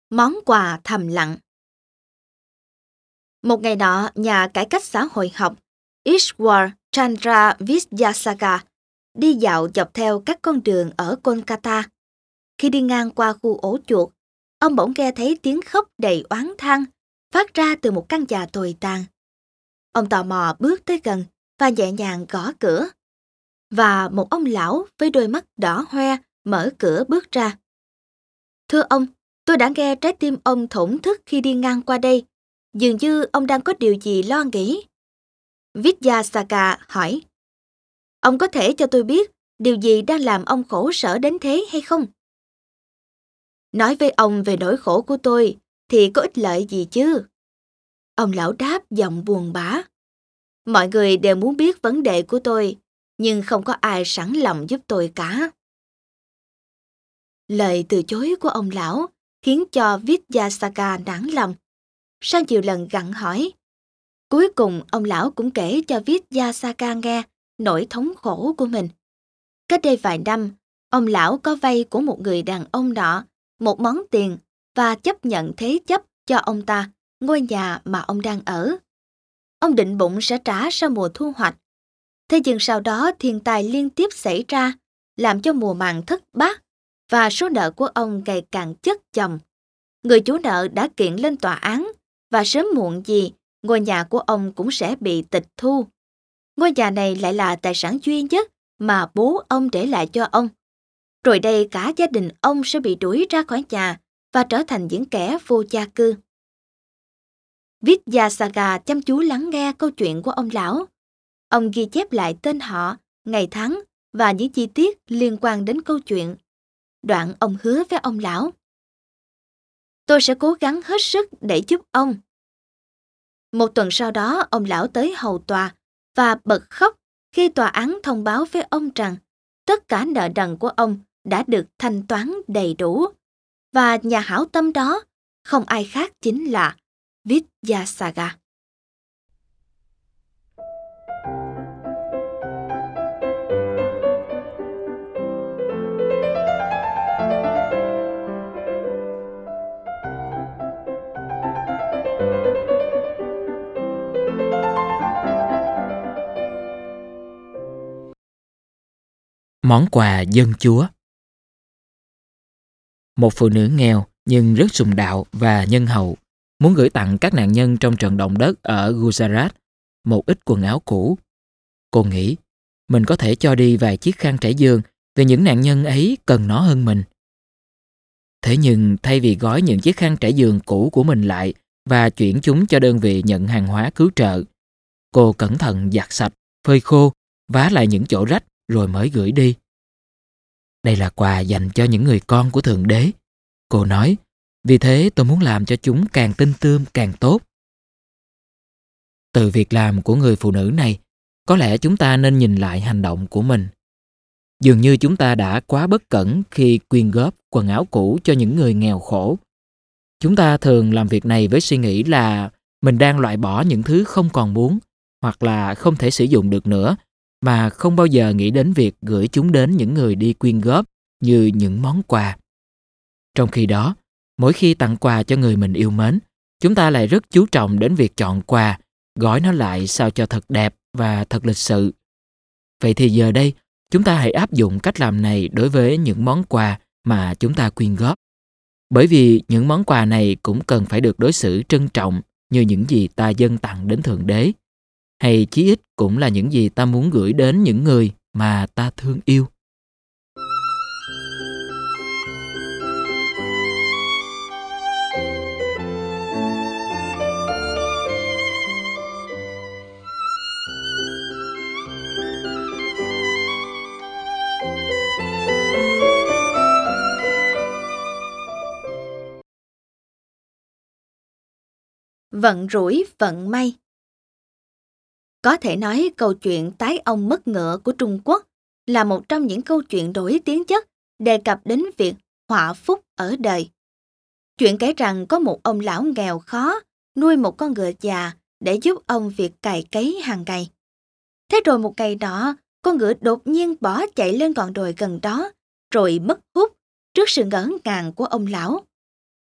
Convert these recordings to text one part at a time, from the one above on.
Món quà thầm lặng. Một ngày nọ, nhà cải cách xã hội học Ishwar Chandra Vidyasaka đi dạo dọc theo các con đường ở Kolkata. Khi đi ngang qua khu ổ chuột, ông bỗng nghe thấy tiếng khóc đầy oán than phát ra từ một căn nhà tồi tàn. Ông tò mò bước tới gần và nhẹ nhàng gõ cửa. Và một ông lão với đôi mắt đỏ hoe mở cửa bước ra. "Thưa ông, tôi đã nghe trái tim ông thổn thức khi đi ngang qua đây. Dường như ông đang có điều gì lo nghĩ." Vidyasaka hỏi, "Ông có thể cho tôi biết điều gì đang làm ông khổ sở đến thế hay không?" "Nói với ông về nỗi khổ của tôi thì có ích lợi gì chứ?" Ông lão đáp giọng buồn bã. "Mọi người đều muốn biết vấn đề của tôi, nhưng không có ai sẵn lòng giúp tôi cả." Lời từ chối của ông lão khiến cho Vidyasaka nản lòng. Sau nhiều lần gặng hỏi, cuối cùng ông lão cũng kể cho Vidyasaka nghe nỗi thống khổ của mình. Cách đây vài năm, ông lão có vay của một người đàn ông nọ một món tiền và chấp nhận thế chấp cho ông ta ngôi nhà mà ông đang ở. Ông định bụng sẽ trả sau mùa thu hoạch. Thế nhưng sau đó thiên tai liên tiếp xảy ra, làm cho mùa màng thất bát và số nợ của ông ngày càng chất chồng. Người chủ nợ đã kiện lên tòa án và sớm muộn gì ngôi nhà của ông cũng sẽ bị tịch thu. Ngôi nhà này lại là tài sản duy nhất mà bố ông để lại cho ông. Rồi đây cả gia đình ông sẽ bị đuổi ra khỏi nhà và trở thành những kẻ vô gia cư. Vidyasaka chăm chú lắng nghe câu chuyện của ông lão. Ông ghi chép lại tên họ, ngày tháng và những chi tiết liên quan đến câu chuyện. Đoạn ông hứa với ông lão, "Tôi sẽ cố gắng hết sức để giúp ông." Một tuần sau đó, ông lão tới hầu tòa và bật khóc khi tòa án thông báo với ông rằng tất cả nợ nần của ông đã được thanh toán đầy đủ. Và nhà hảo tâm đó không ai khác chính là Vidyasaka. Món quà dân chúa. Một phụ nữ nghèo nhưng rất sùng đạo và nhân hậu muốn gửi tặng các nạn nhân trong trận động đất ở Gujarat một ít quần áo cũ. Cô nghĩ mình có thể cho đi vài chiếc khăn trải giường vì những nạn nhân ấy cần nó hơn mình. Thế nhưng thay vì gói những chiếc khăn trải giường cũ của mình lại và chuyển chúng cho đơn vị nhận hàng hóa cứu trợ, cô cẩn thận giặt sạch, phơi khô, vá lại những chỗ rách rồi mới gửi đi. Đây là quà dành cho những người con của Thượng Đế, cô nói, vì thế tôi muốn làm cho chúng càng tinh tươm càng tốt. Từ việc làm của người phụ nữ này, có lẽ chúng ta nên nhìn lại hành động của mình. Dường như chúng ta đã quá bất cẩn khi quyên góp quần áo cũ cho những người nghèo khổ. Chúng ta thường làm việc này với suy nghĩ là mình đang loại bỏ những thứ không còn muốn hoặc là không thể sử dụng được nữa, mà không bao giờ nghĩ đến việc gửi chúng đến những người đi quyên góp như những món quà. Trong khi đó, mỗi khi tặng quà cho người mình yêu mến, chúng ta lại rất chú trọng đến việc chọn quà, gói nó lại sao cho thật đẹp và thật lịch sự. Vậy thì giờ đây, chúng ta hãy áp dụng cách làm này đối với những món quà mà chúng ta quyên góp. Bởi vì những món quà này cũng cần phải được đối xử trân trọng như những gì ta dâng tặng đến Thượng Đế. Hay chí ít cũng là những gì ta muốn gửi đến những người mà ta thương yêu. Vận rủi vận may. Có thể nói câu chuyện tái ông mất ngựa của Trung Quốc là một trong những câu chuyện nổi tiếng nhất đề cập đến việc họa phúc ở đời. Chuyện kể rằng có một ông lão nghèo khó nuôi một con ngựa già để giúp ông việc cày cấy hàng ngày. Thế rồi một ngày nọ, con ngựa đột nhiên bỏ chạy lên ngọn đồi gần đó, rồi mất hút trước sự ngỡ ngàng của ông lão.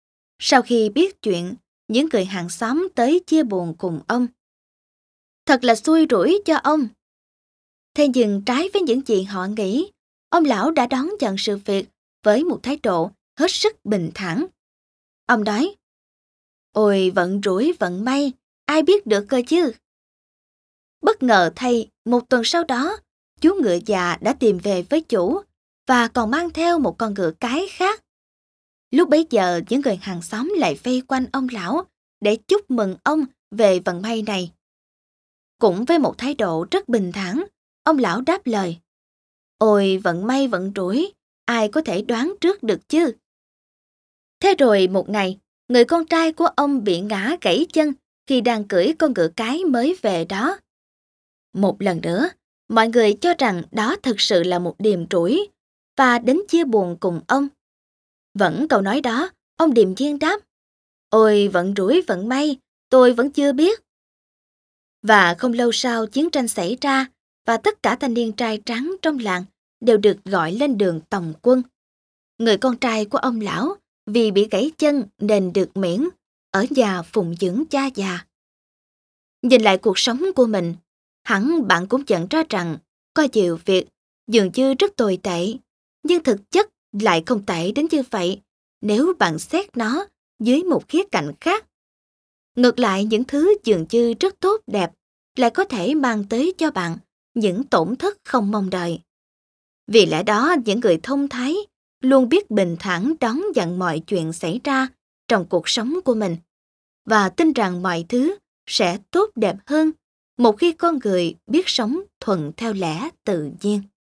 Sau khi biết chuyện, những người hàng xóm tới chia buồn cùng ông. Thật là xui rủi cho ông. Thế nhưng trái với những gì họ nghĩ, ông lão đã đón nhận sự việc với một thái độ hết sức bình thản. Ông nói, ôi vận rủi vận may, ai biết được cơ chứ. Bất ngờ thay, một tuần sau đó, chú ngựa già đã tìm về với chủ và còn mang theo một con ngựa cái khác. Lúc bấy giờ, những người hàng xóm lại vây quanh ông lão để chúc mừng ông về vận may này. Cũng với một thái độ rất bình thản, ông lão đáp lời, ôi vận may vận rủi, ai có thể đoán trước được chứ. Thế rồi một ngày, người con trai của ông bị ngã gãy chân khi đang cưỡi con ngựa cái mới về đó. Một lần nữa, mọi người cho rằng đó thực sự là một điềm rủi và đến chia buồn cùng ông. Vẫn câu nói đó, ông điềm nhiên đáp, ôi vận rủi vận may, tôi vẫn chưa biết. Và không lâu sau chiến tranh xảy ra và tất cả thanh niên trai trắng trong làng đều được gọi lên đường tòng quân. Người con trai của ông lão vì bị gãy chân nên được miễn, ở nhà phụng dưỡng cha già. Nhìn lại cuộc sống của mình, hẳn bạn cũng nhận ra rằng có nhiều việc dường như rất tồi tệ, nhưng thực chất lại không tệ đến như vậy nếu bạn xét nó dưới một khía cạnh khác. Ngược lại, những thứ dường như rất tốt đẹp lại có thể mang tới cho bạn những tổn thất không mong đợi. Vì lẽ đó, những người thông thái luôn biết bình thản đón nhận mọi chuyện xảy ra trong cuộc sống của mình và tin rằng mọi thứ sẽ tốt đẹp hơn một khi con người biết sống thuận theo lẽ tự nhiên.